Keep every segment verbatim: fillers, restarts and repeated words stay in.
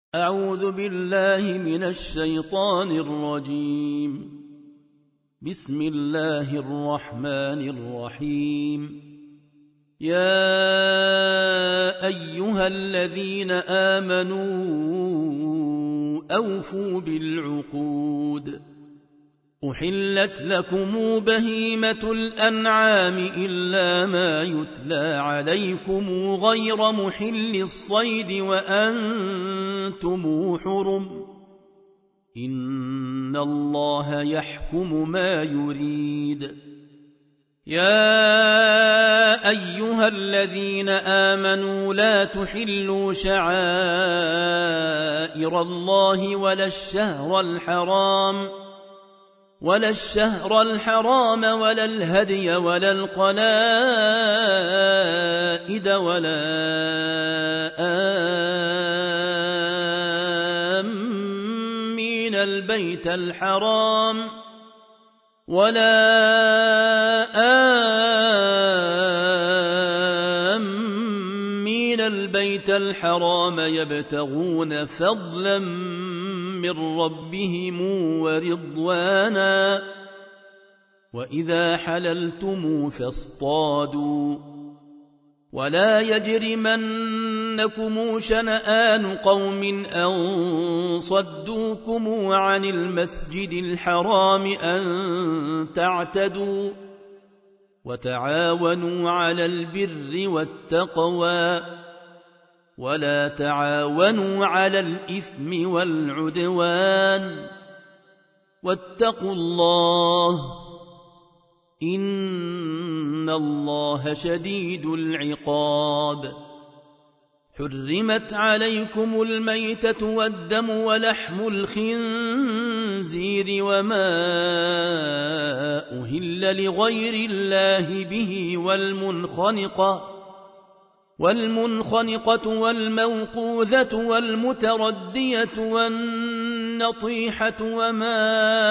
أعوذ بالله من الشيطان الرجيم. بسم الله الرحمن الرحيم. يا أيها الذين آمنوا أوفوا بالعقود. أحلت لكم بهيمة الأنعام إلا ما يتلى عليكم غير محل الصيد وأنتم حرم. إن الله يحكم ما يريد. يا أيها الذين آمنوا لا تحلوا شعائر الله ولا الشهر الحرام ولا الشهر الحرام ولا الهدي ولا القلائد ولا آمين البيت الحرام ولا آمين البيت الحرام يبتغون فضلا من ربهم ورضوانا. وإذا حللتم فاصطادوا ولا يجرمنكم شنآن قوم أن صدوكم عن المسجد الحرام أن تعتدوا. وتعاونوا على البر والتقوى ولا تعاونوا على الإثم والعدوان. واتقوا الله إن الله شديد العقاب. حرمت عليكم الميتة والدم ولحم الخنزير وما أهل لغير الله به والمنخنقة والمنخنقة والموقوذة والمتردية والنطيحة وما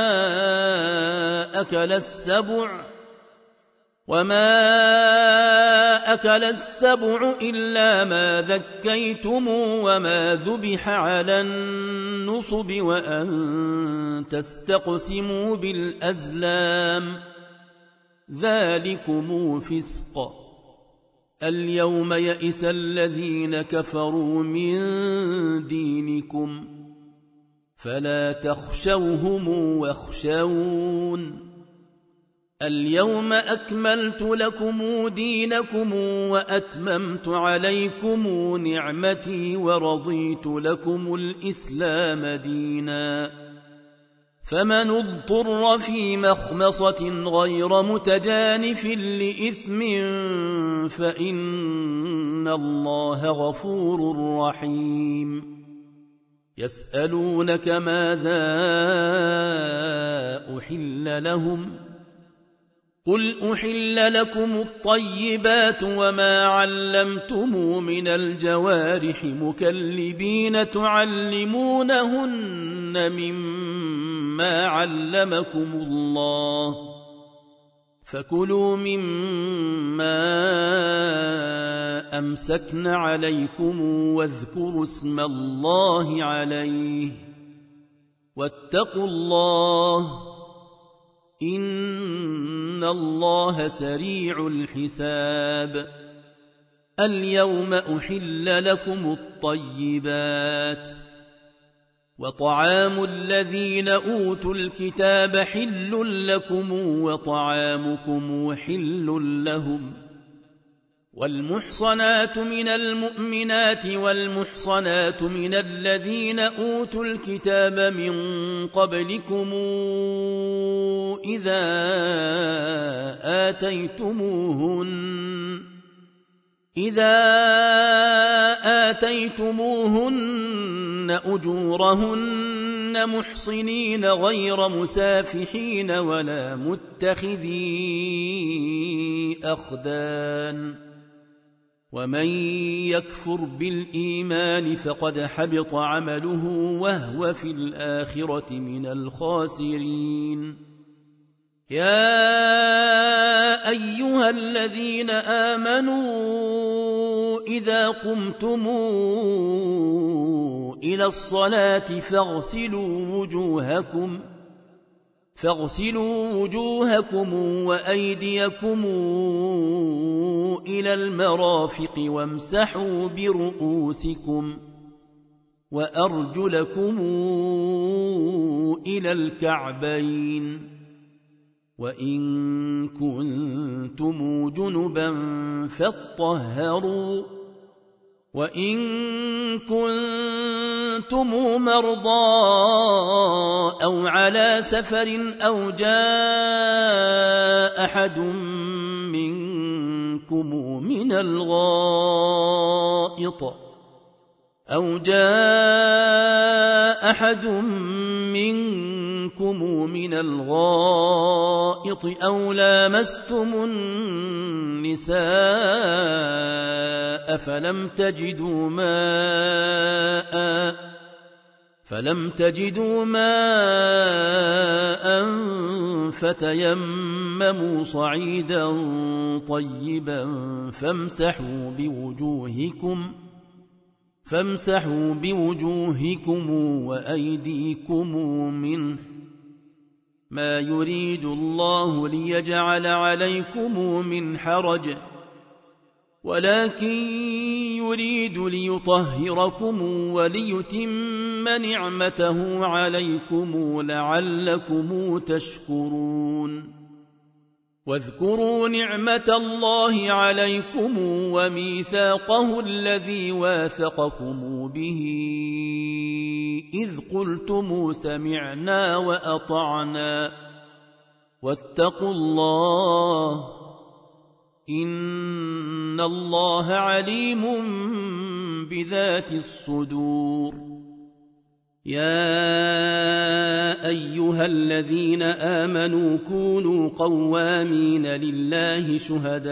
أكل السبع وما أكل السبع إلا ما ذكيتم وما ذبح على النصب وأن تستقسموا بالأزلام ذلكم فسق. اليوم يئس الذين كفروا من دينكم فلا تخشوهم واخشون. اليوم أكملت لكم دينكم وأتممت عليكم نعمتي ورضيت لكم الإسلام دينا. فمن اضطر في مخمصة غير متجانف لإثم فإن الله غفور رحيم. يسألونك ماذا أحل لهم قل أحل لكم الطيبات وما علمتم من الجوارح مكلبين تعلمونهن مما علمكم الله فكلوا مما أمسكن عليكم واذكروا اسم الله عليه واتقوا الله إن الله سريع الحساب. اليوم أحل لكم الطيبات وطعام الذين أوتوا الكتاب حل لكم وطعامكم حل لهم. والمحصنات من المؤمنات والمحصنات من الذين أوتوا الكتاب من قبلكم إذا آتيتموهن إذا آتيتموهن أجورهن محصنين غير مسافحين ولا متخذي أخدان. ومن يكفر بالإيمان فقد حبط عمله وهو في الآخرة من الخاسرين. يا أيها الذين آمنوا إذا قمتم إلى الصلاة فاغسلوا وجوهكم فاغسلوا وجوهكم وأيديكم إلى المرافق وامسحوا برؤوسكم وأرجلكم إلى الكعبين وإن كنتم جنبا فاطهروا وإن كنتم مرضى أو على سفر أو جاء أحد منكم من الغائط أو جاء أحد منكم من الغائط أو لامستم النساء فلم تجدوا ماء فلم تجدوا ماء فتيمموا صعيدا طيبا فامسحوا بوجوهكم فامسحوا بوجوهكم وأيديكم منه ما يريد الله ليجعل عليكم من حرج ولكن يريد ليطهركم وليتم نعمته عليكم لعلكم تشكرون واذكروا نعمة الله عليكم وميثاقه الذي واثقكم به إذ قلتم سمعنا وأطعنا واتقوا الله إن الله عليم بذات الصدور يا أيها الذين آمنوا كونوا قوامين لله شهداء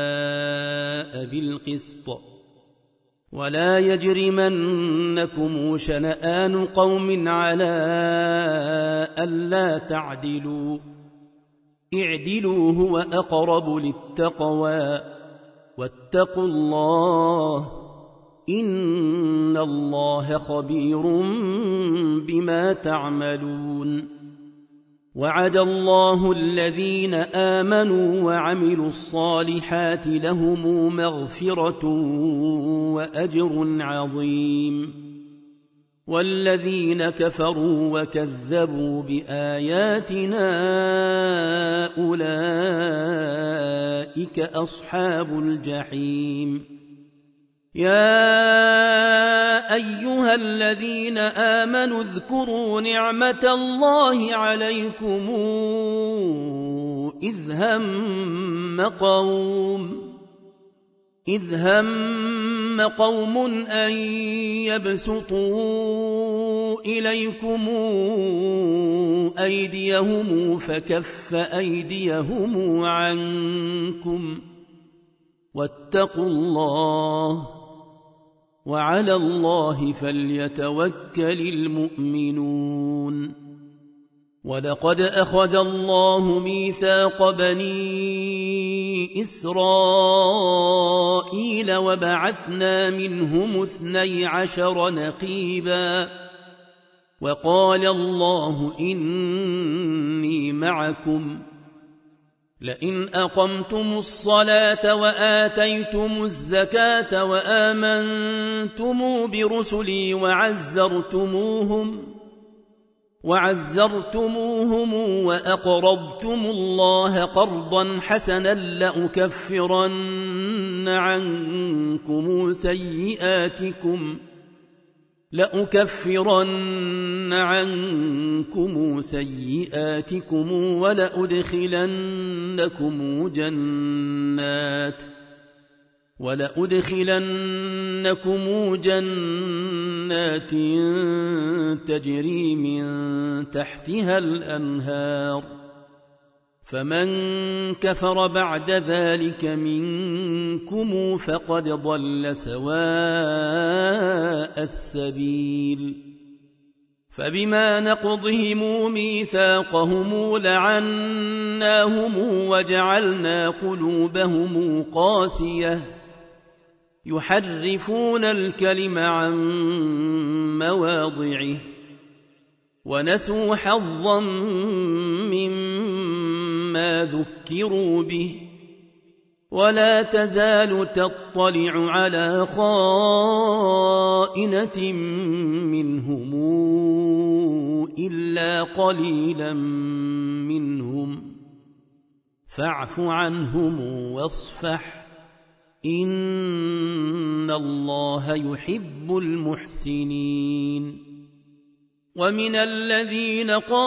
بالقسط ولا يجرمنكم شنآن قوم على ألا تعدلوا اعدلوا هو أقرب للتقوى واتقوا الله إن الله خبير بما تعملون وعد الله الذين آمنوا وعملوا الصالحات لهم مغفرة وأجر عظيم والذين كفروا وكذبوا بآياتنا أولئك أصحاب الجحيم يا أيها الذين آمنوا اذكروا نعمة الله عليكم إذ هم قوم إذ هم قوم أن يبسطوا إليكم أيديهم فكف أيديهم عنكم واتقوا الله وعلى الله فليتوكل المؤمنون ولقد أخذ الله ميثاق بني إسرائيل وبعثنا منهم اثني عشر نقيبا وقال الله إني معكم لئن أقمتم الصلاة وآتيتم الزكاة وآمنتم برسلي وعزرتموهم وعزرتموهم وأقرضتم الله قرضا حسنا لأكفرن عنكم سيئاتكم لأكفرن عنكم سيئاتكم ولأدخلنكم جنات ولأدخلنكم جنات تجري من تحتها الأنهار فمن كفر بعد ذلك منكم فقد ضل سواء السبيل فبما نقضهم ميثاقهم لعناهم وجعلنا قلوبهم قاسية يحرفون الكلم عن مواضعه ونسوا حظا مما ذكروا به ولا تزال تطلع على خائنة منهم إلا قليلا منهم فاعف عنهم واصفح إن الله يحب المحسنين. ومن الذين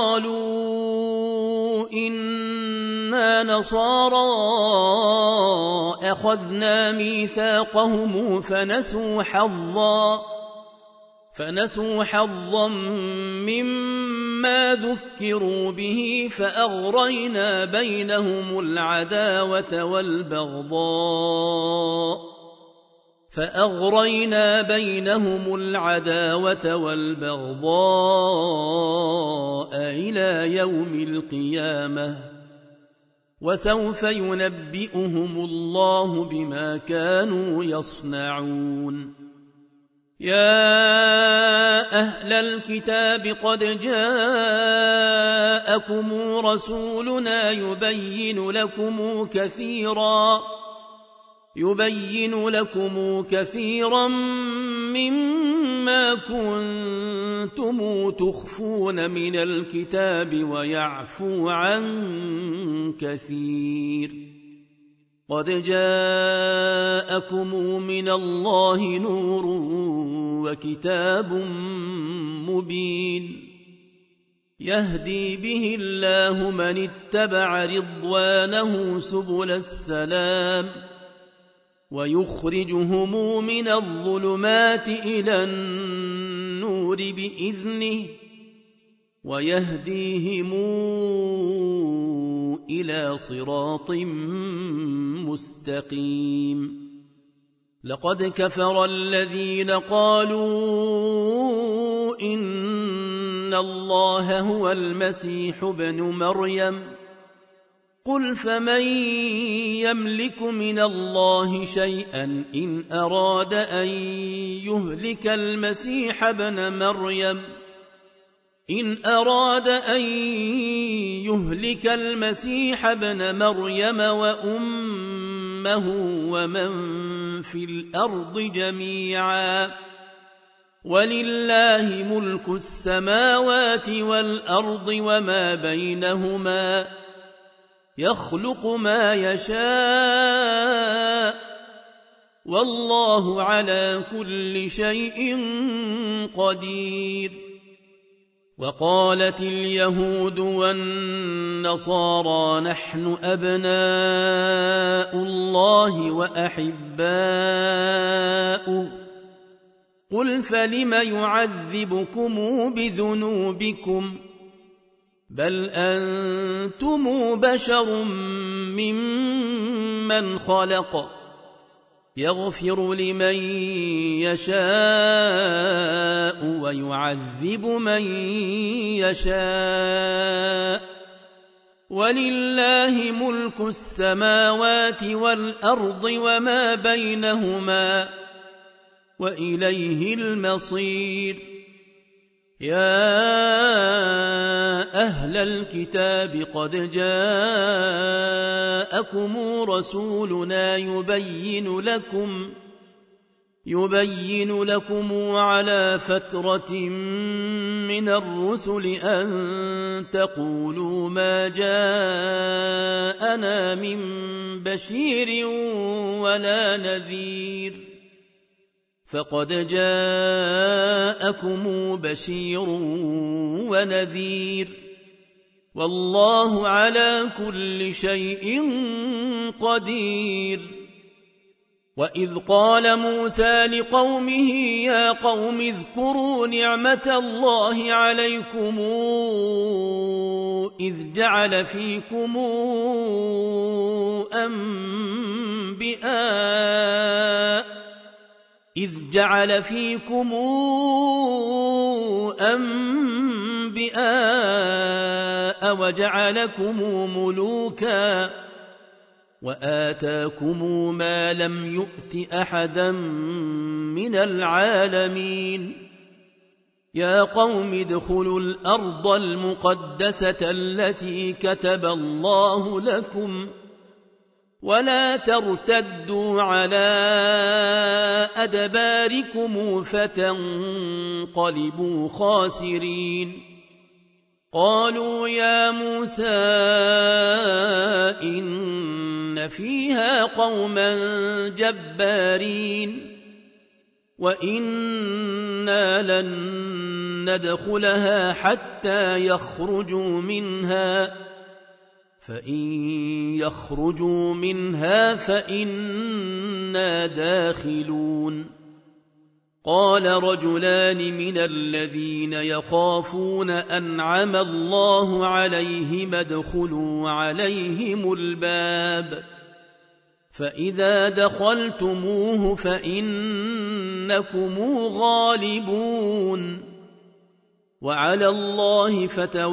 قالوا إنا نصارى أخذنا ميثاقهم فنسوا حظا فنسوا حظا مما ذكروا به فأغرينا بينهم العداوة والبغضاء فأغرينا بينهم العداوة والبغضاء إلى يوم القيامة وسوف ينبئهم الله بما كانوا يصنعون. يا أهل الكتاب قد جاءكم رسولنا يبين لكم كثيرا يبين لكم كثيرا مما كنتم تخفون من الكتاب ويعفو عن كثير. قد جاءكم من الله نور وكتاب مبين يهدي به الله من اتبع رضوانه سبل السلام ويخرجهم من الظلمات إلى النور بإذنه ويهديهم إلى صراط مستقيم. لقد كفر الذين قالوا إن الله هو المسيح ابن مريم قل فمن يملك من الله شيئا إن أراد أن يهلك المسيح ابن مريم إن أراد أن يهلك المسيح ابن مريم وأمه ومن في الأرض جميعا ولله ملك السماوات والأرض وما بينهما يخلق ما يشاء والله على كل شيء قدير. وقالت اليهود والنصارى نحن أبناء الله وأحباؤه قل فلم يعذبكم بذنوبكم بل أنتم بشر ممن خلق يغفر لمن يشاء ويعذب من يشاء ولله ملك السماوات والأرض وما بينهما وإليه المصير. يا أهل الكتاب قد جاءكم رسولنا يبين لكم يبين لكم على فترة من الرسل أن تقولوا ما جاءنا من بشير ولا نذير فقد جاءكم بشير ونذير والله على كل شيء قدير. وإذ قال موسى لقومه يا قوم اذكروا نعمة الله عليكم إذ جعل فيكم أنبياء إذ جعل فيكم أنبياء وجعلكم ملوكا وآتاكم ما لم يؤت أحدا من العالمين يا قوم ادخلوا الأرض المقدسة التي كتب الله لكم ولا ترتدوا على أدباركم فتنقلبوا خاسرين قالوا يا موسى إن فيها قوما جبارين وإنا لن ندخلها حتى يخرجوا منها فإن يخرجوا منها فإنا داخلون قال رجلان من الذين يخافون أنعم الله عليهم ادخلوا عليهم الباب فإذا دخلتموه فإنكم غالبون وعلى الله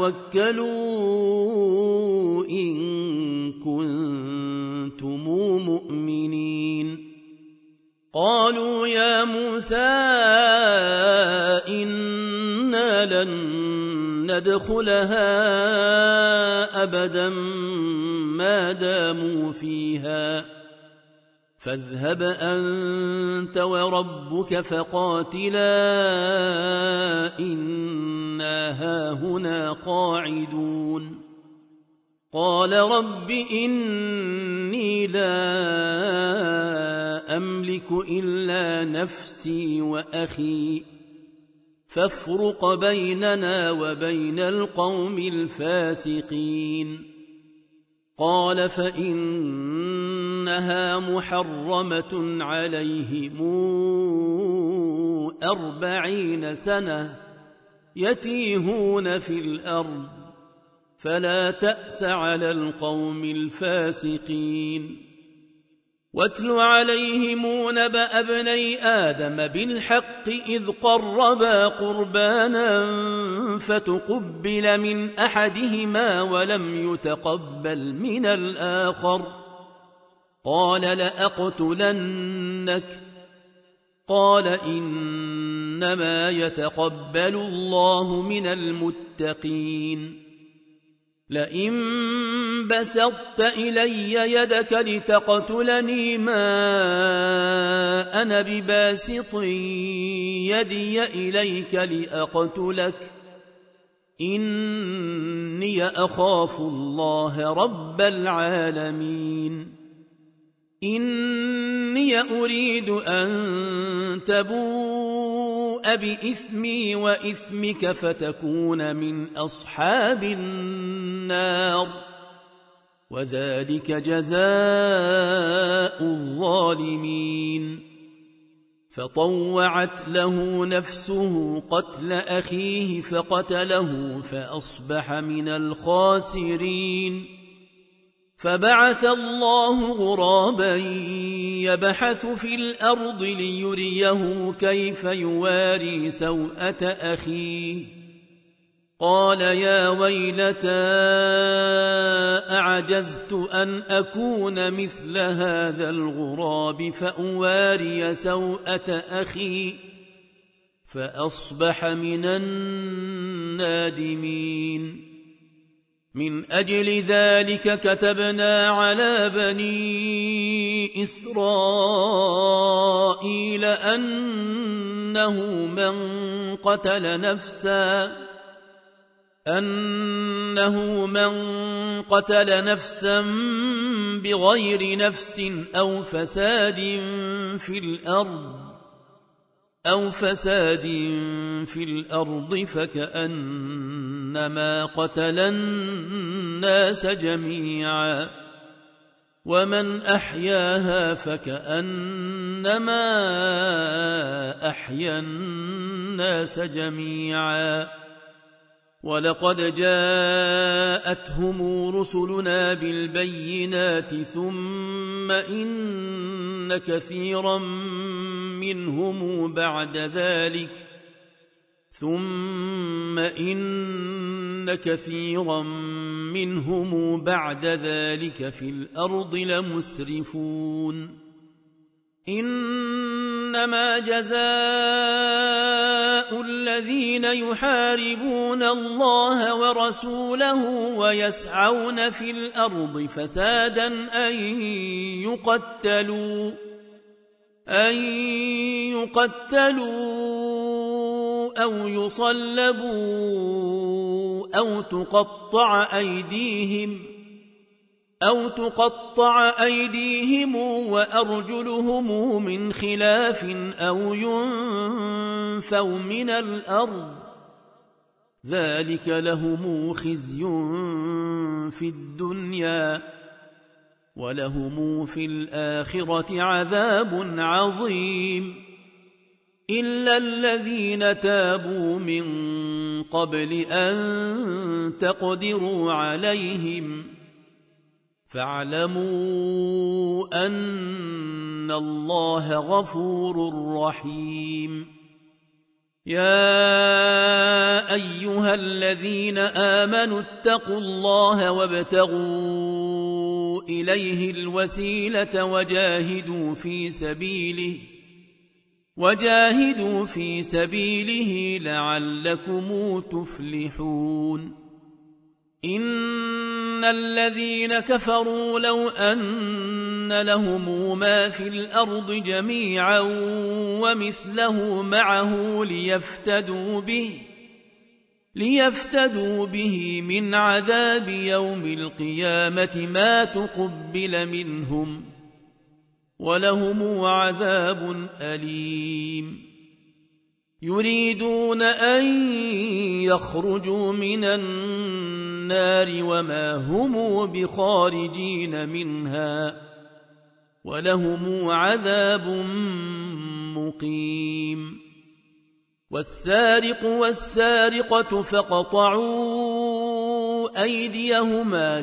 فتوكلوا إن كنتم مؤمنين قالوا يا موسى إنا لن ندخلها أبدا ما داموا فيها فاذهب أنت وربك فقاتلا إنا هاهنا قاعدون قال رب إني لا أملك إلا نفسي وأخي فافرق بيننا وبين القوم الفاسقين قال فإنها محرمة عليهم أربعين سنة يتيهون في الأرض فلا تأس على القوم الفاسقين واتل عليهم نبأ ابني آدم بالحق إذ قربا قربانا فتقبل من أحدهما ولم يتقبل من الآخر قال لأقتلنك قال إنما يتقبل الله من المتقين لئن بسطت إلي يدك لتقتلني ما أنا بباسط يدي إليك لأقتلك إني أخاف الله رب العالمين إني أريد أن تبوء بإثمي وإثمك فتكون من أصحاب النار وذلك جزاء الظالمين فطوعت له نفسه قتل أخيه فقتله فأصبح من الخاسرين فبعث الله غرابا يبحث في الأرض ليريه كيف يواري سوءة أخيه قال يا ويلتى أعجزت أن أكون مثل هذا الغراب فأواري سوءة أخي فأصبح من النادمين من أجل ذلك كتبنا على بني إسرائيل أنه من قتل نفسا أنه من قتل نفسا بغير نفس أو فساد في الأرض أو فساد في الأرض فكأنما قتل الناس جميعا ومن أحياها فكأنما أحيا الناس جميعا ولقد جاءتهم رسلنا بالبينات ثم إن كثيرا منهم بعد ذلك ثم إن كثيرا منهم بعد ذلك في الأرض لمسرفون إن إنما جزاء الذين يحاربون الله ورسوله ويسعون في الأرض فسادا أن يقتلوا أن يقتلوا أو يصلبوا أو تقطع أيديهم أو تقطع أيديهم وأرجلهم من خلاف أو ينفوا من الأرض ذلك لهم خزي في الدنيا ولهم في الآخرة عذاب عظيم إلا الذين تابوا من قبل أن تقدروا عليهم فاعلموا أن الله غفور رحيم يا أيها الذين آمنوا اتقوا الله وابتغوا إليه الوسيلة وجاهدوا في سبيله وجاهدوا في سبيله لعلكم تفلحون إن الذين كفروا لو أن لهم ما في الأرض جميعا ومثله معه ليفتدوا به ليفتدوا به من عذاب يوم القيامة ما تقبل منهم ولهم عذاب أليم يريدون أن يخرجوا من النار وما هم بخارجين منها ولهم عذاب مقيم والسارق والسارقة فاقطعوا أيديهما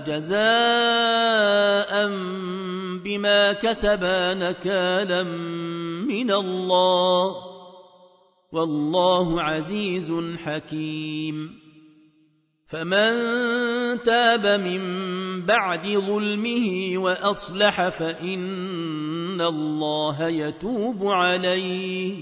جزاء بما كسبا نكالا من الله والله عزيز حكيم فمن تاب من بعد ظلمه وأصلح فإن الله يتوب عليه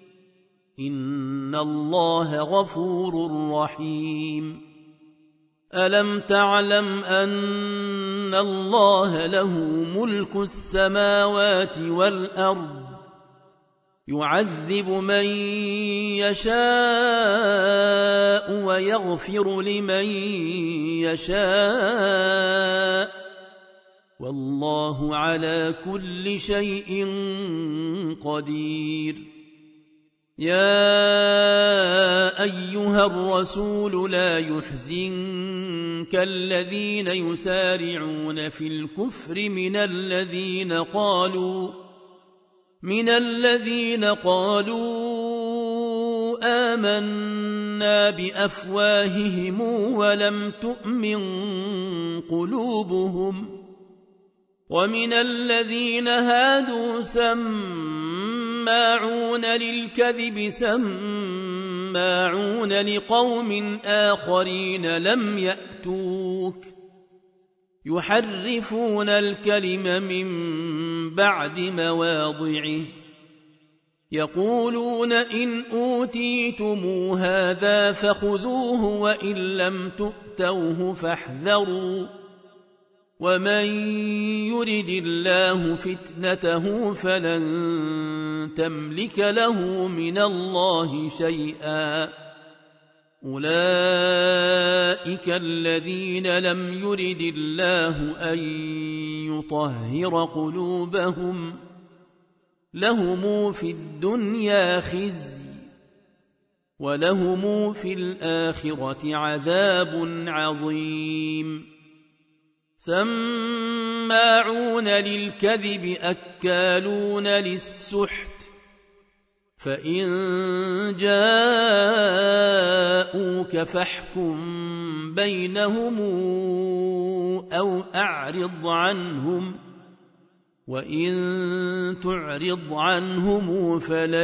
إن الله غفور رحيم ألم تعلم أن الله له ملك السماوات والأرض يعذب من يشاء ويغفر لمن يشاء والله على كل شيء قدير يا أيها الرسول لا يحزنك الذين يسارعون في الكفر من الذين قالوا من الذين قالوا آمنا بأفواههم ولم تؤمن قلوبهم ومن الذين هادوا سماعون للكذب سماعون لقوم آخرين لم يأتوك يحرفون الكلم من بعد مواضعه يقولون إن أوتيتم هذا فخذوه وإن لم تؤتوه فاحذروا ومن يرد الله فتنته فلن تملك له من الله شيئا أولئك الذين لم يرد الله أن يطهر قلوبهم لهم في الدنيا خزي ولهم في الآخرة عذاب عظيم سماعون للكذب أكالون للسحت فإن جاءوك فاحكم بينهم أو أعرض عنهم وإن تعرض عنهم فلن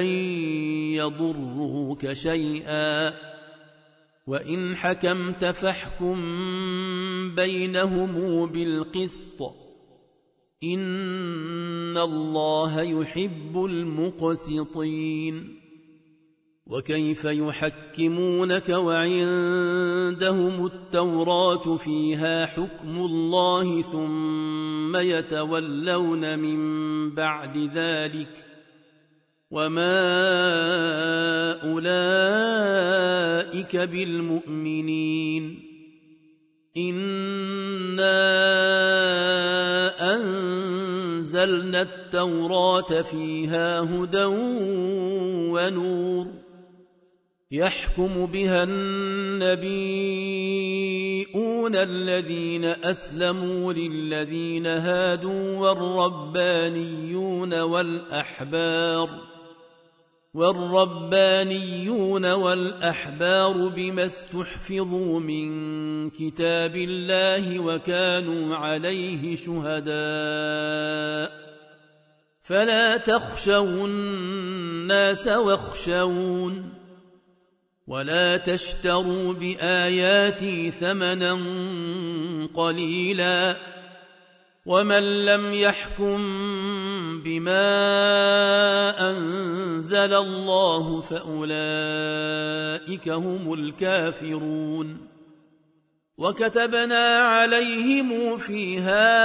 يضروك شيئا وإن حكمت فاحكم بينهم بالقسط إن الله يحب المقسطين وكيف يحكمونك وعندهم التوراة فيها حكم الله ثم يتولون من بعد ذلك وما أولئك بالمؤمنين إنا أنزلنا التوراة فيها هدى ونور يحكم بها النبيون الذين أسلموا للذين هادوا والربانيون والأحبار والربانيون والأحبار بما استحفظوا من كتاب الله وكانوا عليه شهداء فلا تخشوا الناس واخشون ولا تشتروا بآياتي ثمنا قليلا ومن لم يحكم بما أنزل الله فأولئك هم الكافرون وكتبنا عليهم فيها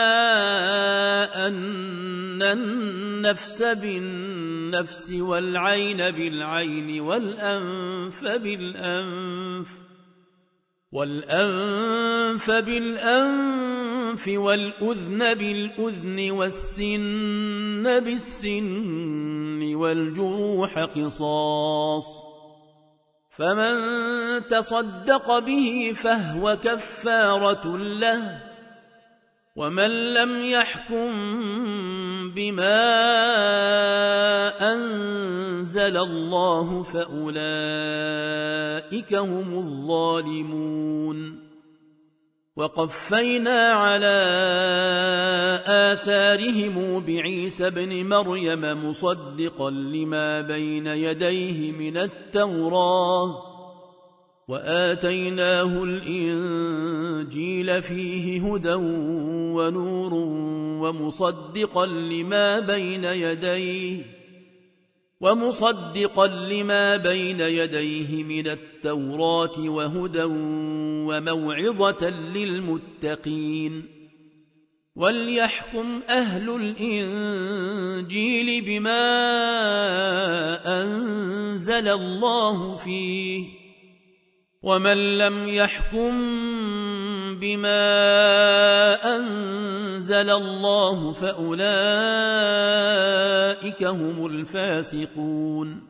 أن النفس بالنفس والعين بالعين والأنف بالأنف والأنف بالأنف والأذن بالأذن والسن بالسن والجروح قصاص فمن تصدق به فهو كفارة له ومن لم يحكم بما أنزل الله فأولئك هم الظالمون وقفينا على آثارهم بعيسى ابن مريم مصدقا لما بين يديه من التوراة وآتيناه الإنجيل فيه هدى ونور ومصدقا لما بين يديه ومصدقا لما بين يديه من التوراة وهدى وموعظة للمتقين وليحكم أهل الإنجيل بما أنزل الله فيه ومن لم يحكم بما أنزل الله فأولئك هم الفاسقون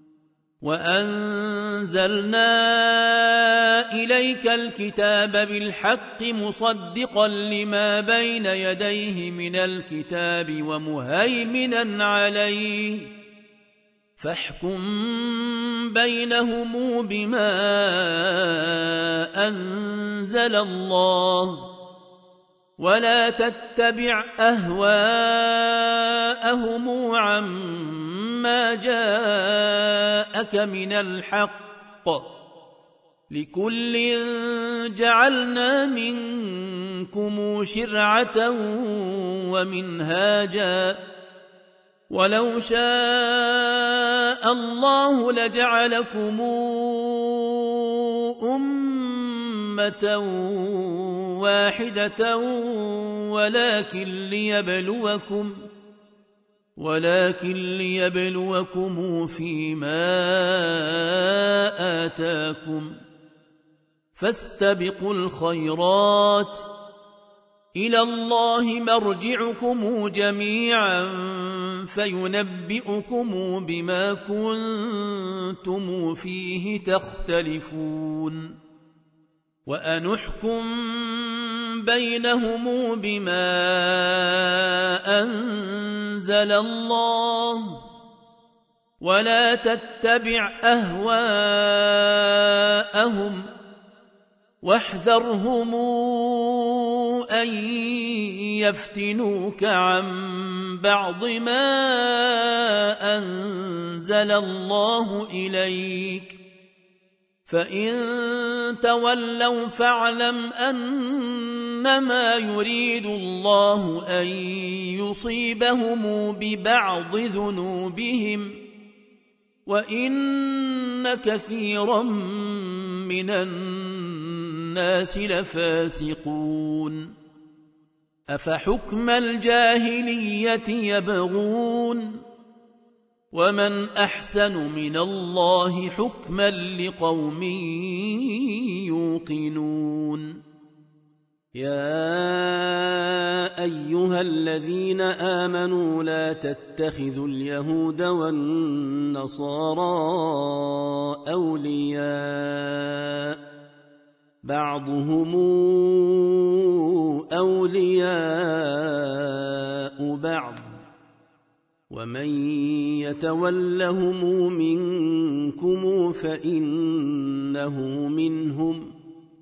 وأنزلنا إليك الكتاب بالحق مصدقا لما بين يديه من الكتاب ومهيمنا عليه فاحكم بينهم بما أنزل الله ولا تتبع أهواءهم عما جاءك من الحق لكل جعلنا منكم شرعة ومنهاجا ولو شاء الله لجعلكم أمة واحدة ولكن ليبلوكم ولكن ليبلوكم فيما آتاكم فاستبقوا الخيرات إلى الله مرجعكم جميعا فينبئكم بما كنتم فيه تختلفون وأنحكم بينهم بما أنزل الله ولا تتبع أهواءهم واحذرهم أن يفتنوك عن بعض ما أنزل الله إليك فإن تولوا فاعلم أن إنما يريد الله أن يصيبهم ببعض ذنوبهم وإن كثيرا من الناس لفاسقون أفحكم الجاهلية يبغون ومن أحسن من الله حكما لقوم يوقنون يا أيها الذين آمنوا لا تتخذوا اليهود والنصارى أولياء بعضهم أولياء بعض ومن يتولهم منكم فإنه منهم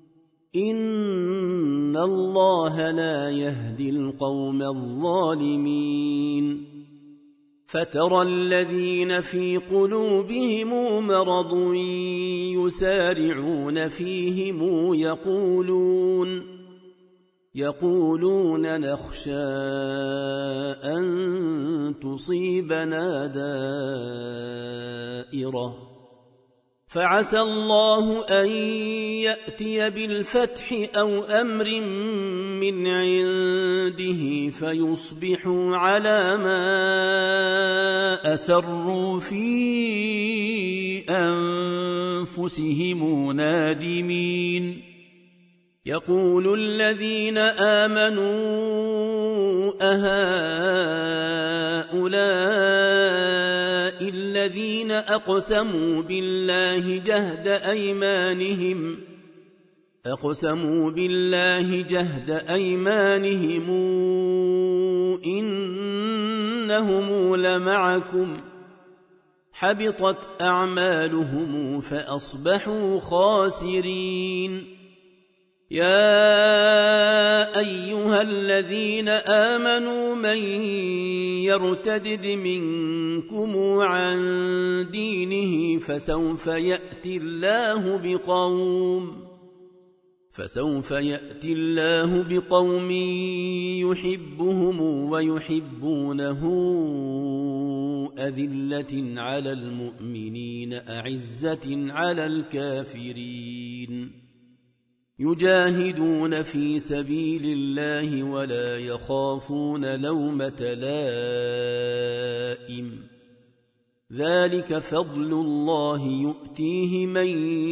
إن الله لا يهدي القوم الظالمين فترى الذين في قلوبهم مرض يسارعون فيهم يقولون يقولون نخشى أن تصيبنا دائرة فعسى الله أن يأتي بالفتح أو أمر من عنده فيصبحوا على ما أسروا في أنفسهم نادمين يقول الذين آمنوا أهؤلاء الذين أقسموا بالله جهد أيمانهم أقسموا بالله جهد أيمانهم إنهم لمعكم حبطت أعمالهم فأصبحوا خاسرين يا أيها الذين آمنوا من يرتدد منكم عن دينه فسوف يأتي الله بقوم فسوف يأتي الله بقوم يحبهم ويحبونه أذلة على المؤمنين أعزة على الكافرين يجاهدون في سبيل الله ولا يخافون لومة لائم ذلك فضل الله يؤتيه من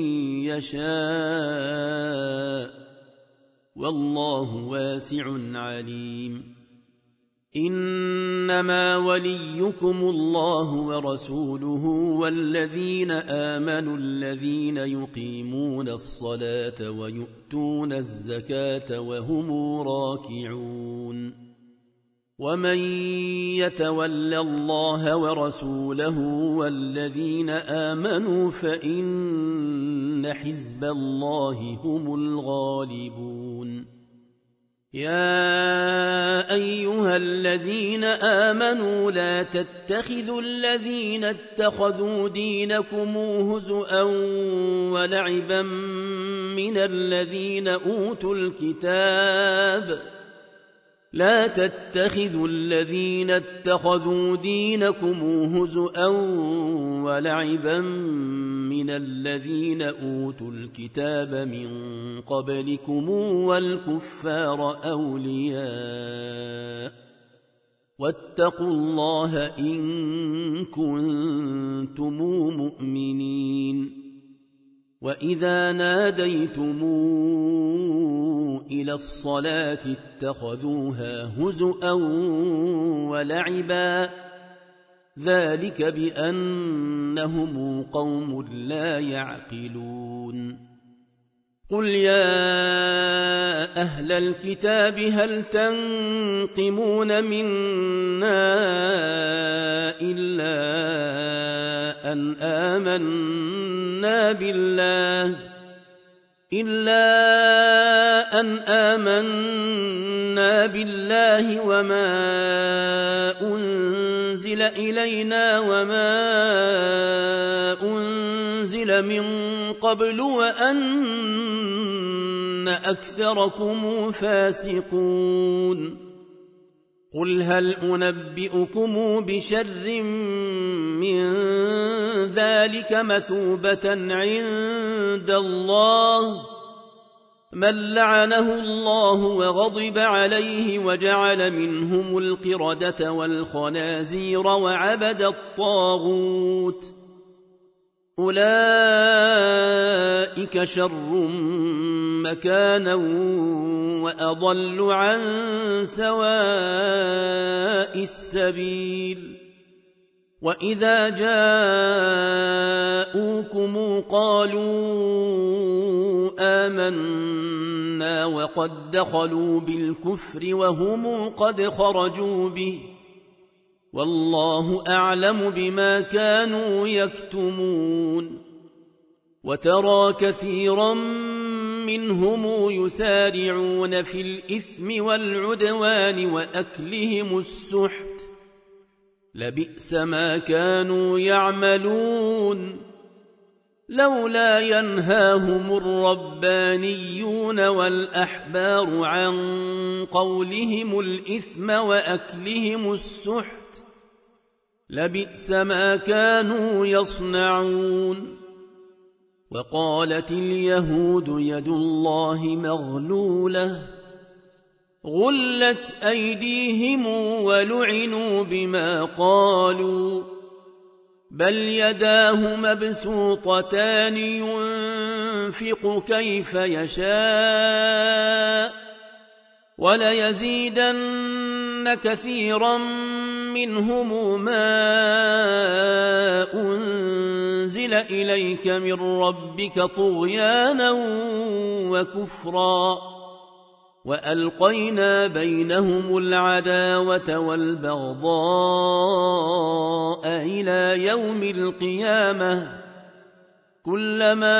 يشاء والله واسع عليم إنما وليكم الله ورسوله والذين آمنوا الذين يقيمون الصلاة ويؤتون الزكاة وهم راكعون ومن يتول الله ورسوله والذين آمنوا فإن حزب الله هم الغالبون يا أيها الذين آمنوا لا تتخذوا الذين اتخذوا دينكم هزؤا ولعبا من الذين أوتوا الكتاب لا تتخذوا الذين اتخذوا دينكم هزؤا ولعبا من الذين أوتوا الكتاب من قبلكم والكفار أولياء واتقوا الله إن كنتم مؤمنين وإذا ناديتم إلى الصلاة اتخذوها هزؤا ولعبا ذلك بأنهم قوم لا يعقلون قل يا أهل الكتاب هل تنقمون منا إلا أن آمنا بالله إلا أن آمنا بالله وما أنزل إلينا وما أنزل من قبل وأن أكثركم فاسقون قل هل أنبئكم بشر من ذلك مثوبة عند الله من لعنه الله وغضب عليه وجعل منهم القردة والخنازير وعبد الطاغوت أولئك شر مكانا وأضل عن سواء السبيل وإذا جاءوكم قالوا آمنا وقد دخلوا بالكفر وهم قد خرجوا به والله أعلم بما كانوا يكتمون وترى كثيرا منهم يسارعون في الإثم والعدوان وأكلهم السحت لبئس ما كانوا يعملون لولا ينهاهم الربانيون والأحبار عن قولهم الإثم وأكلهم السحت لبئس ما كانوا يصنعون وقالت اليهود يد الله مغلولة غلت أيديهم ولعنوا بما قالوا بل يداه مبسوطتان ينفق كيف يشاء وليزيدن كثيرا منهم ما أنزل إليك من ربك طغيانا وكفرا وألقينا بينهم العداوة والبغضاء إلى يوم القيامة كلما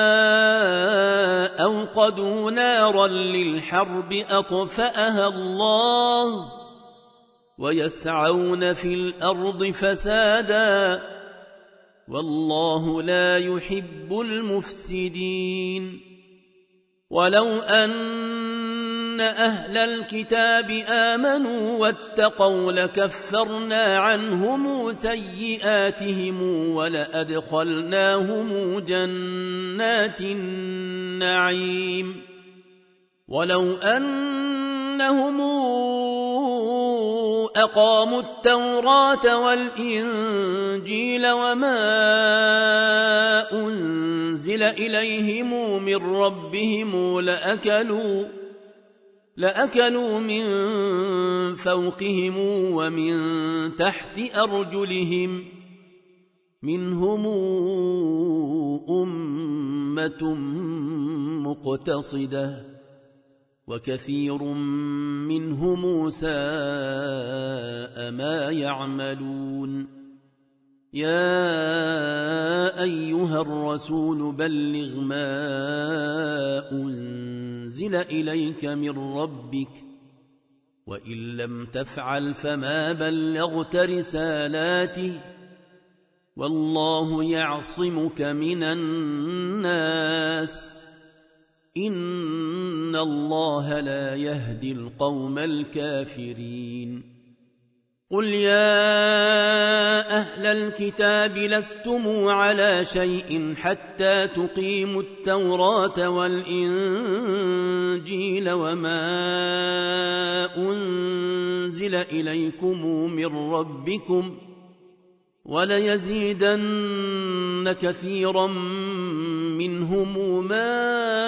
أوقدوا نارا للحرب أطفأها الله ويسعون في الأرض فسادا والله لا يحب المفسدين ولو أن أهل الكتاب آمنوا واتقوا لكفرنا عنهم سيئاتهم ولأدخلناهم جنات النعيم ولو أنهم أقاموا التوراة والإنجيل وما أنزل إليهم من ربهم لأكلوا لأكلوا من فوقهم ومن تحت أرجلهم منهم أمة مقتصدة وكثير منهم ساء ما يعملون يا أيها الرسول بلغ ما أنزل إليك من ربك وإن لم تفعل فما بلغت رسالاته والله يعصمك من الناس إن الله لا يهدي القوم الكافرين قل يا أهل الكتاب لستم على شيء حتى تقيموا التوراة والإنجيل وما أنزل إليكم من ربكم وليزيدن كثيرا منهم ما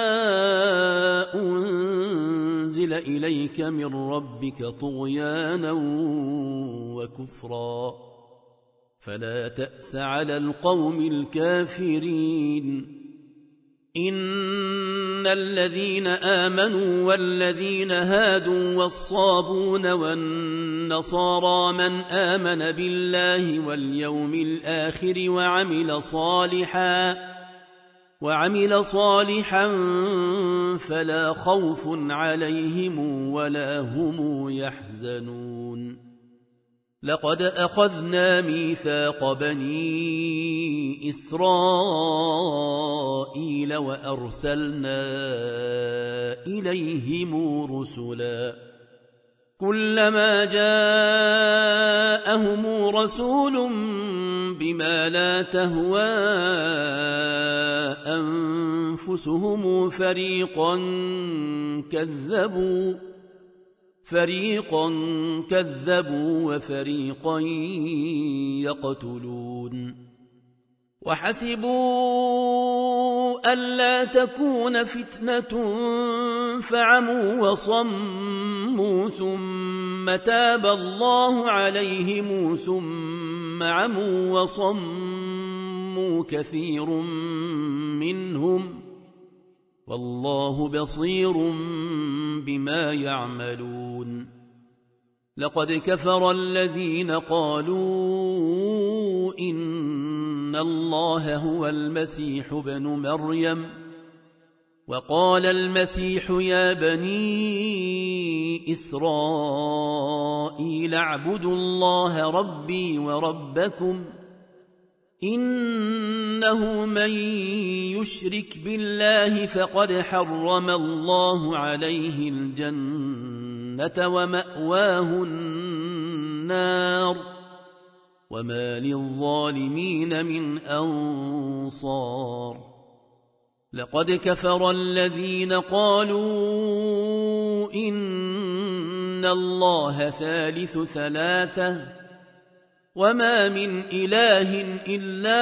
أنزل إليك من ربك طغيانا وكفرا فلا تأس على القوم الكافرين إن الذين آمنوا والذين هادوا والصابون والنصارى من آمن بالله واليوم الآخر وعمل صالحا وعمل صالحا فلا خوف عليهم ولا هم يحزنون لقد أخذنا ميثاق بني إسرائيل وأرسلنا إليهم رسلا كلما جاءهم رسول بما لا تهوى أنفسهم فريقا كذبوا فريقا كذبوا وفريقا يقتلون وحسبوا ألا تكون فتنة فعموا وصموا ثم تاب الله عليهم ثم عموا وصموا كثير منهم والله بصير بما يعملون لقد كفر الذين قالوا إن الله هو المسيح ابن مريم وقال المسيح يا بني إسرائيل اعبدوا الله ربي وربكم إنه من يشرك بالله فقد حرم الله عليه الجنة ومأواه النار وما للظالمين من أنصار لقد كفر الذين قالوا إن الله ثالث ثلاثة وما من إله إلا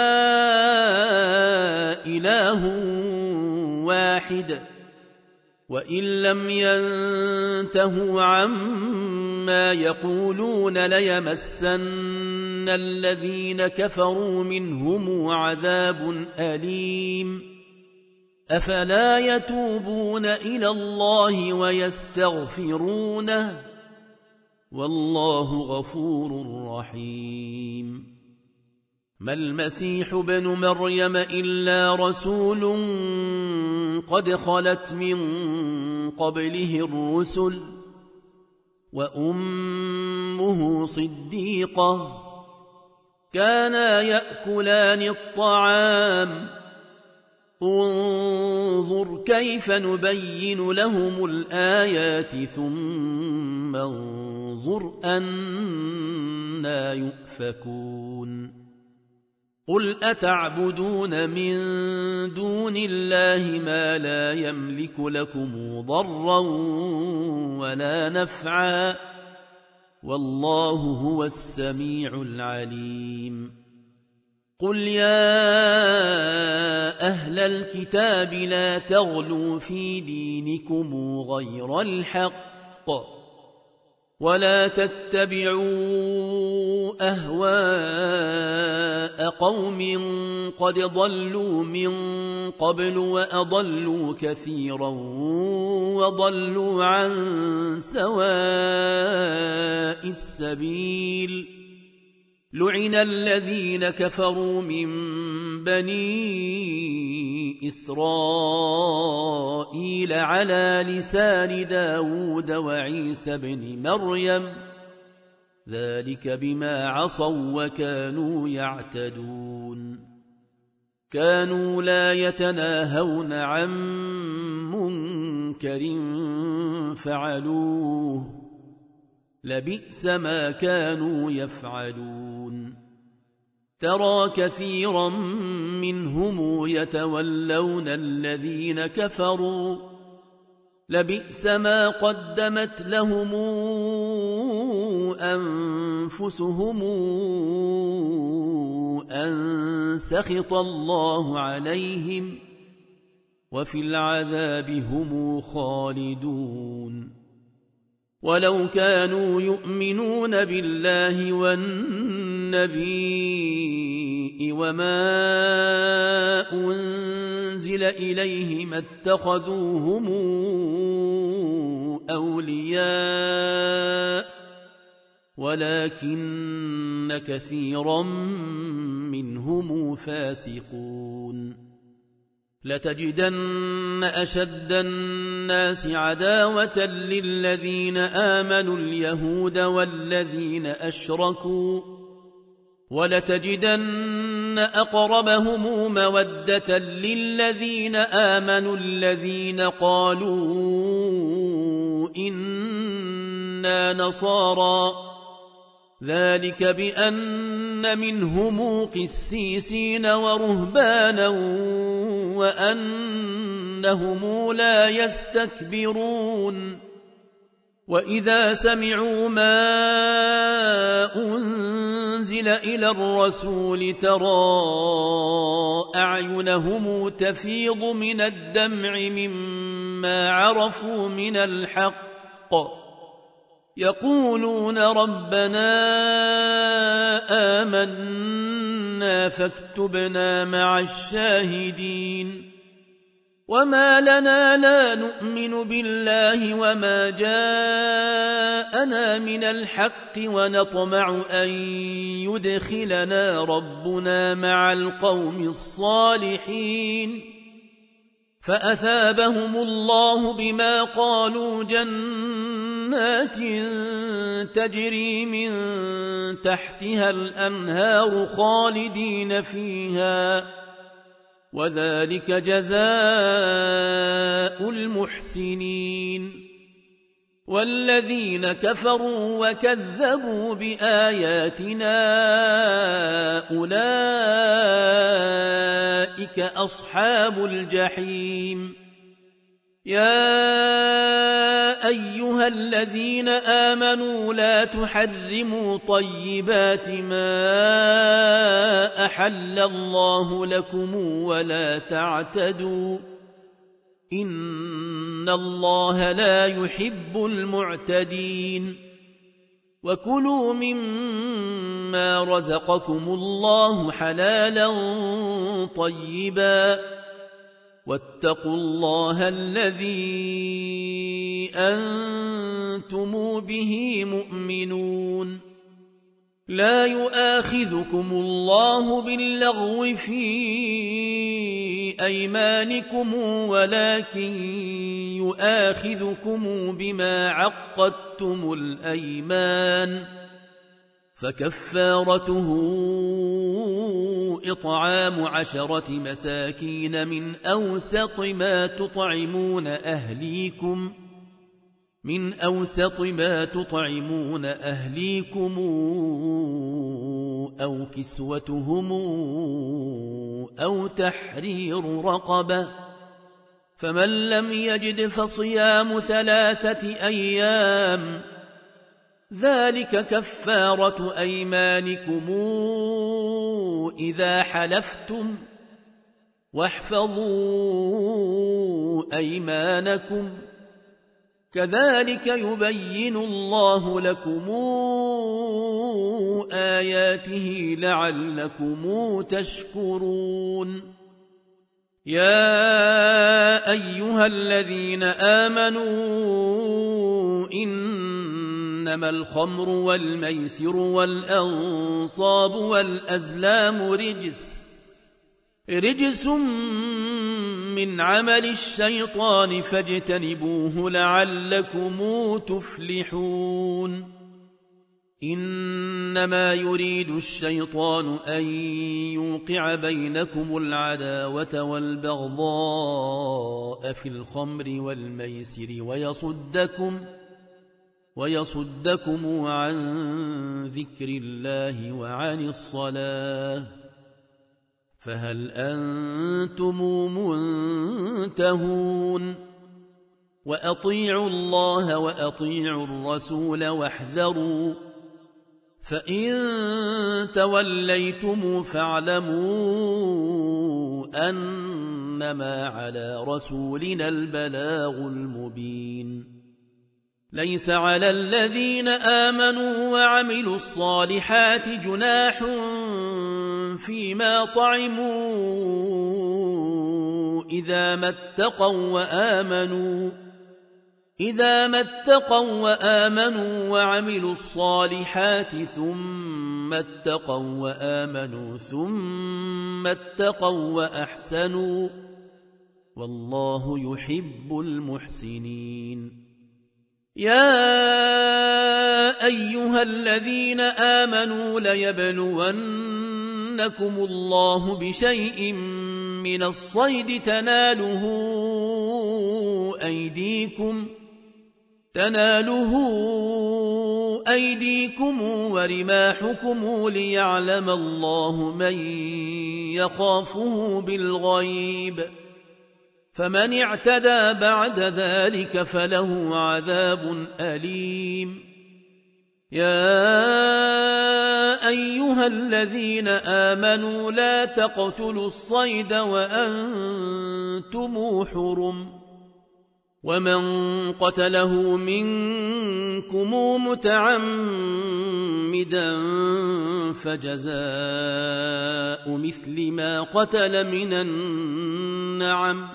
إله واحد وإن لم ينتهوا عما يقولون ليمسن الذين كفروا منهم عذاب أليم أفلا يتوبون إلى الله ويستغفرونه والله غفور رحيم ما المسيح ابن مريم إلا رسول قد خلت من قبله الرسل وأمه صديقة كانا يأكلان الطعام انظر كيف نبين لهم الآيات ثم انظر أنا يؤفكون قل أتعبدون من دون الله ما لا يملك لكم ضرا ولا نفعا والله هو السميع العليم قل يا أهل الكتاب لا تغلوا في دينكم غير الحق ولا تتبعوا أهواء قوم قد ضلوا من قبل وأضلوا كثيرا وضلوا عن سواء السبيل لعن الذين كفروا من بني إسرائيل على لسان داود وعيسى بن مريم ذلك بما عصوا وكانوا يعتدون كانوا لا يتناهون عن منكر فعلوه لبئس ما كانوا يفعلون ترى كثيرا منهم يتولون الذين كفروا لبئس ما قدمت لهم أنفسهم أن سخط الله عليهم وفي العذاب هم خالدون ولو كانوا يؤمنون بالله والنبي وما أنزل إليه ما اتخذوهم أولياء ولكن كثيرا منهم فاسقون لتجدن أشد الناس عداوة للذين آمنوا اليهود والذين أشركوا ولتجدن أقربهم مودة للذين آمنوا الذين قالوا إنا نصارى ذلك بأن منهم قسيسين ورهبانا وأنهم لا يستكبرون وإذا سمعوا ما أنزل إلى الرسول ترى أعينهم تفيض من الدمع مما عرفوا من الحق يقولون ربنا آمنا فاكتبنا مع الشاهدين وما لنا لا نؤمن بالله وما جاءنا من الحق ونطمع أن يدخلنا ربنا مع القوم الصالحين فأثابهم الله بما قالوا جنات تجري من تحتها الأنهار خالدين فيها وذلك جزاء المحسنين والذين كفروا وكذبوا بآياتنا أولئك أصحاب الجحيم يا أيها الذين آمنوا لا تحرموا طيبات ما أحل الله لكم ولا تعتدوا إن الله لا يحب المعتدين وكلوا مما رزقكم الله حلالا طيبا واتقوا الله الذي أنتم به مؤمنون لا يؤاخذكم الله باللغو في أيمانكم ولكن يؤاخذكم بما عقدتم الأيمان فكفارته إطعام عشرة مساكين من أوسط ما تطعمون أهليكم من أوسط ما تطعمون أهليكم أو كسوتهم أو تحرير رقبة فمن لم يجد فصيام ثلاثة أيام ذلك كفارة أيمانكم إذا حلفتم واحفظوا أيمانكم كذلك يبين الله لكم آياته لعلكم تشكرون يا أيها الذين آمنوا إنما الخمر والميسر والأنصاب والأزلام رجس رجس من عمل الشيطان فاجتنبوه لعلكم تفلحون إنما يريد الشيطان أن يوقع بينكم العداوة والبغضاء في الخمر والميسر ويصدكم ويصدكم عن ذكر الله وعن الصلاة فهل أنتم منتهون وأطيعوا الله وأطيعوا الرسول واحذروا فإن توليتم فاعلموا أنما على رسولنا البلاغ المبين ليس على الذين آمنوا وعملوا الصالحات جناح فيما طعموا إذا ما اتقوا وآمنوا إذا ما اتقوا وآمنوا وعملوا الصالحات ثم اتقوا وآمنوا ثم اتقوا وأحسنوا والله يحب المحسنين. يا أيها الذين آمنوا ليبلونكم الله بشيء من الصيد تناله أيديكم تناله أيديكم ورماحكم ليعلم الله من يخافه بالغيب، فمن اعتدى بعد ذلك فله عذاب أليم. يا أيها الذين آمنوا لا تقتلوا الصيد وأنتم حرم، ومن قتله منكم متعمدا فجزاء مثل ما قتل من النعم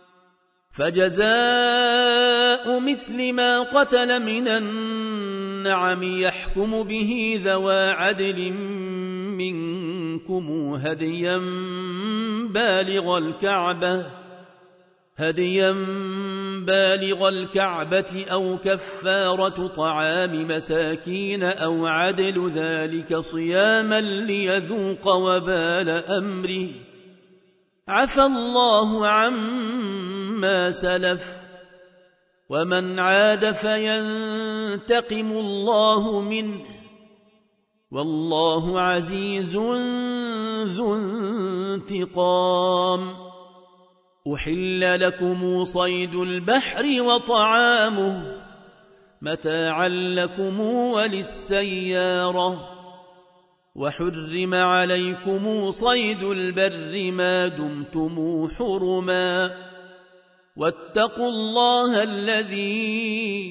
فجزاء مثل ما قتل من النعم يحكم به ذوى عدل منكم هديا بالغ الكعبة هديا بالغ الكعبة أو كفارة طعام مساكين أو عدل ذلك صياما ليذوق وبال أمره، عفى الله عما سلف، ومن عاد فينتقم الله منه، والله عزيز ذو انتقام. أحل لكم صيد البحر وطعامه متاعا لكم وللسيارة، وحرم عليكم صيد البر ما دمتم حرما، واتقوا الله الذي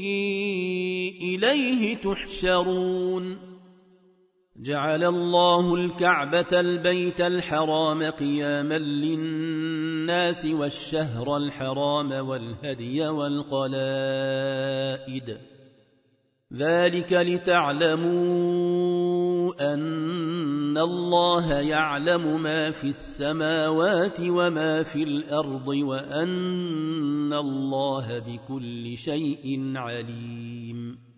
إليه تحشرون. جعل الله الكعبة البيت الحرام قياما للناس والشهر الحرام والهدي والقلائد، ذلك لتعلموا أن الله يعلم ما في السماوات وما في الأرض وأن الله بكل شيء عليم.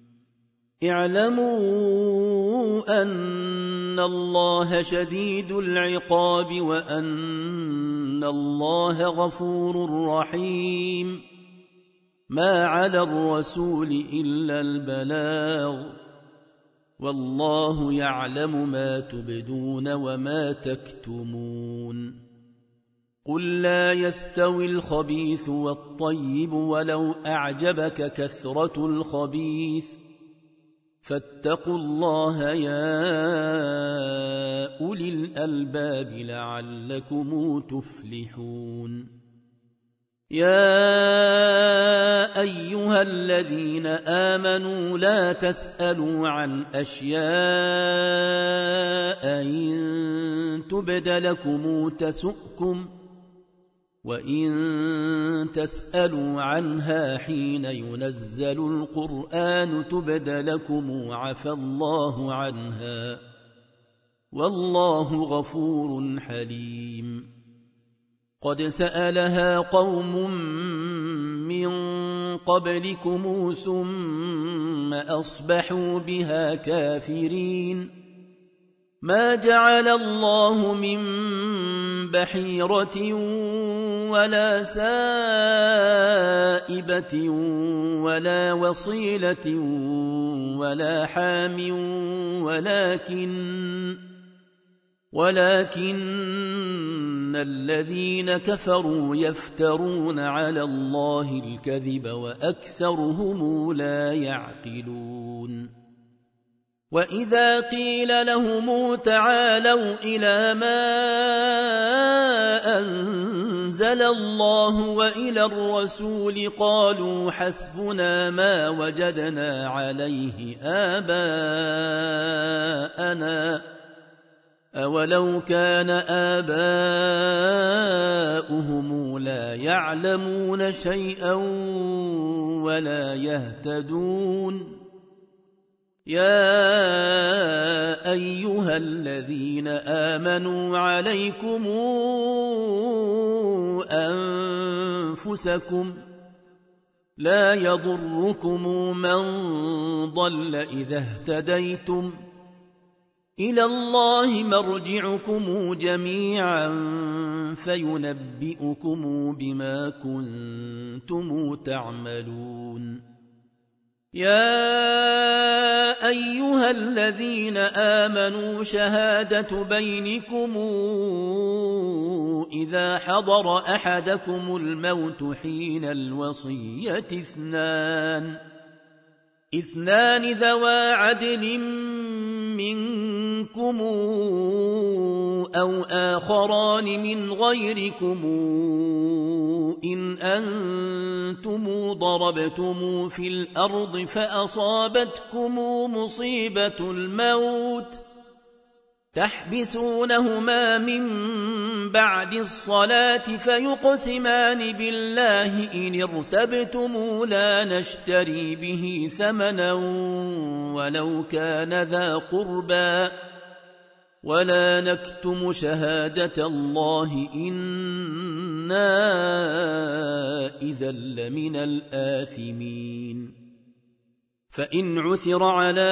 اعلموا أن الله شديد العقاب وأن الله غفور رحيم. ما على الرسول إلا البلاغ، والله يعلم ما تبدون وما تكتمون. قل لا يستوي الخبيث والطيب ولو أعجبك كثرة الخبيث، فاتقوا الله يا أولي الألباب لعلكم تفلحون. يا أيها الذين آمنوا لا تسألوا عن أشياء إن تبد لكم تسؤكم، وإن تسألوا عنها حين ينزل القرآن تبد لكم عفى الله عنها، والله غفور حليم. قد سألها قوم من قبلكم ثم أصبحوا بها كافرين. ما جعل الله من بحيرة ولا سائبة ولا وصيلة ولا حام ولكن ولكن الذين كفروا يفترون على الله الكذب وأكثرهم لا يعقلون. وإذا قيل لهم تعالوا إلى ما أنزل الله وإلى الرسول قالوا حسبنا ما وجدنا عليه آباءنا أولو كان آباؤهم لا يعلمون شيئا ولا يهتدون. يا أيها الذين آمنوا عليكم أنفسكم لا يضركم من ضل إذا اهتديتم إلى الله مرجعكم جميعا فينبئكم بما كنتم تعملون يا أيها الذين آمنوا شهادة بينكم إذا حضر أحدكم الموت حين الوصية اثنان اثنان ذوى عدل منكم أو آخران من غيركم إن أنتم ضربتم في الأرض فأصابتكم مصيبة الموت تحبسونهما من بعد الصلاة فيقسمان بالله إن ارتبتم لا نشتري به ثمنا ولو كان ذا قربى ولا نكتم شهادة الله إنا إذا لمن الآثمين فإن عثر على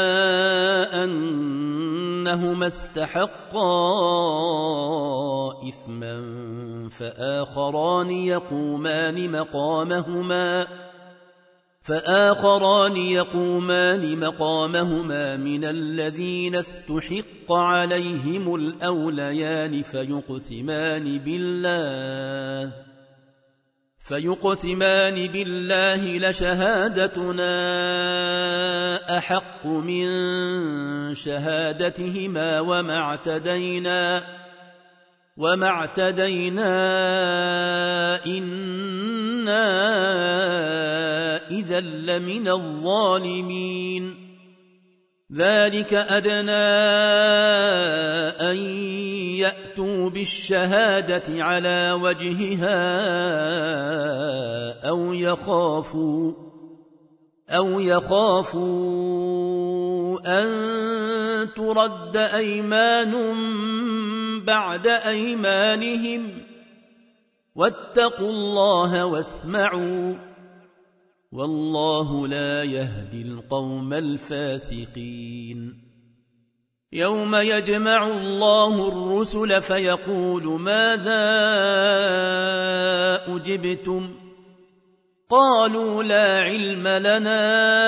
أنهما استحقا إثما فآخران يقومان مقامهما فآخران يقومان مقامهما من الذين استحق عليهم الأوليان فيقسمان بالله فيقسمان بالله لشهادتنا أحق من شهادتهما وما اعتدينا وما اعتدينا إنا إذا لمن الظالمين ذلك أدنى أن يأتوا بالشهادة على وجهها أو يخافوا أو يخافوا أن ترد أيمان بعد أيمانهم واتقوا الله واسمعوا والله لا يهدي القوم الفاسقين يوم يجمع الله الرسل فيقول ماذا أجبتم قالوا لا علم لنا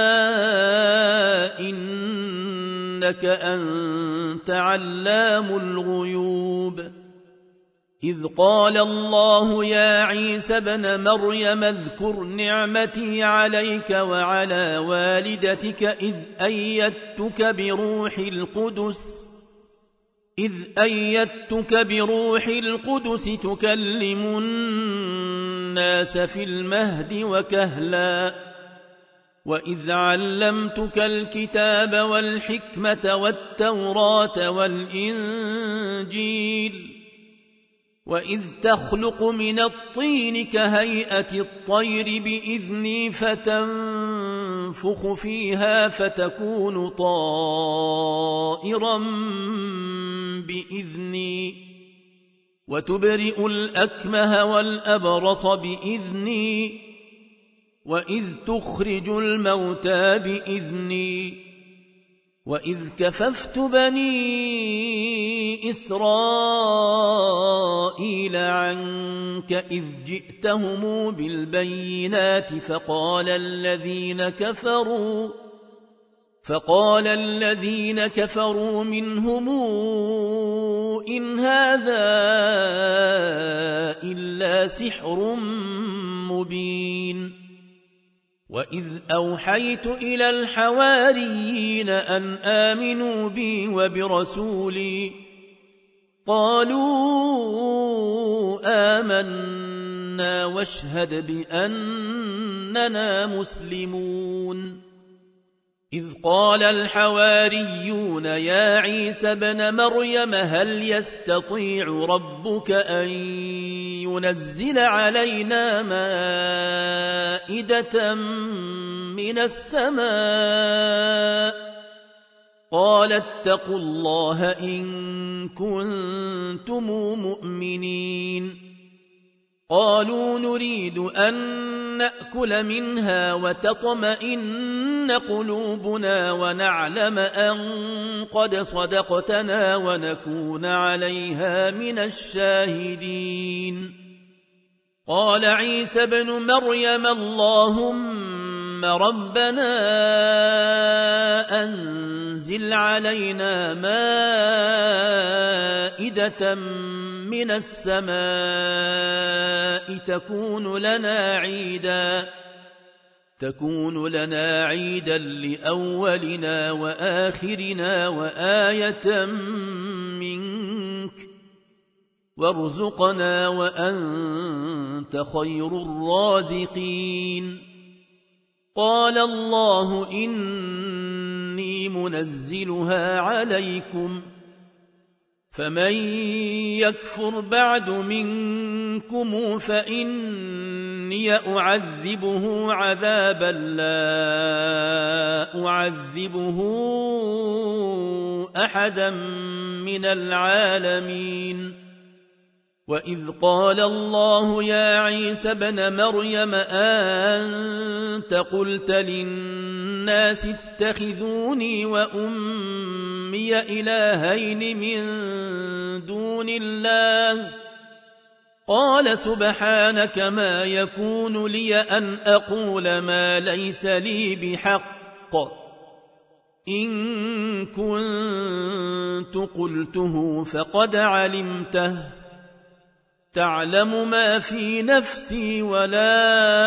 إنك أنت علام الغيوب إذ قال الله يا عيسى ابن مريم اذكر نعمتي عليك وعلى والدتك إذ أيدتك بروح القدس إذ أيدتك بروح القدس تكلم الناس في المهد وكهلا وإذ علمتك الكتاب والحكمة والتوراة والإنجيل وإذ تخلق من الطين كهيئة الطير بإذني فتنفخ فيها فتكون طائرا بإذني وتبرئ الأكمه والأبرص بإذني وإذ تخرج الموتى بإذني وإذ كففت بني إسرائيل عنك إذ جئتهم بالبينات فقال الذين كفروا فقال الذين كفروا منهم إن هذا إلا سحر مبين وإذ أوحيت إلى الحواريين أن آمنوا بي وبرسولي قالوا آمنا واشهد بأننا مسلمون إذ قال الحواريون يا عيسى ابن مريم هل يستطيع ربك أن ينزل علينا مائدة من السماء قال اتقوا الله إن كنتم مؤمنين قالوا نريد أن نأكل منها وتطمئن قلوبنا ونعلم أن قد صدقتنا ونكون عليها من الشاهدين قال عيسى ابن مريم اللهم ربنا أنزل علينا مائدة من السماء تكون لنا عيدا تكون لنا عيدا لأولنا وآخرنا وآية منك وارزقنا وأنت خير الرازقين قال الله إني منزلها عليكم فمن يكفر بعد منكم فإني أعذبه عذابا لا أعذبه أحدا من العالمين وإذ قال الله يا عيسى ابن مريم أنت قلت للناس اتخذوني وأمي إلهين من دون الله قال سبحانك ما يكون لي أن أقول ما ليس لي بحق إن كنت قلته فقد علمته تعلم ما في نفسي ولا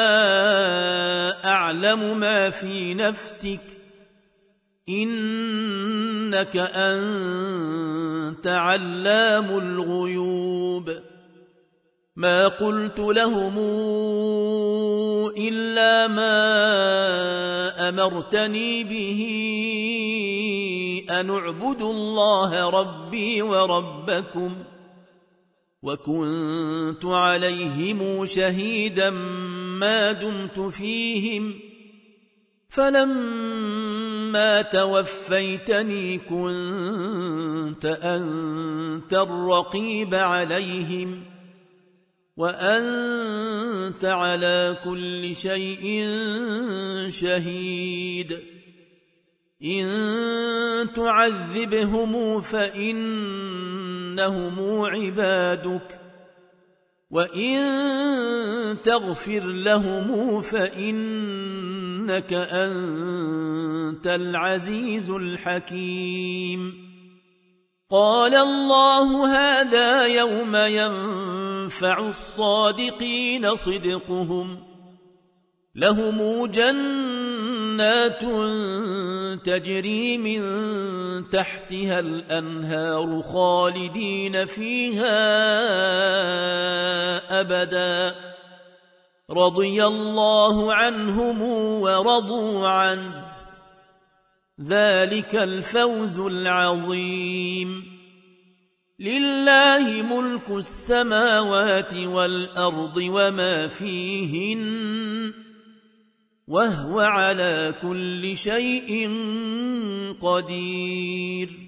أعلم ما في نفسك إنك أنت علام الغيوب ما قلت لهم إلا ما أمرتني به أن اعبدوا الله ربي وربكم وكنت عليهم شهيدا ما دمت فيهم فلما توفيتني كنت أنت الرقيب عليهم وأنت على كل شيء شهيد إن تعذبهم فإنهم عبادك وإن تغفر لهم فإنك أنت العزيز الحكيم قال الله هذا يوم ينفع الصادقين صدقهم لهم جنات تجري من تحتها الأنهار خالدين فيها أبدا رضي الله عنهم ورضوا عنه ذلك الفوز العظيم لله ملك السماوات والأرض وما فيهن وهو على كل شيء قدير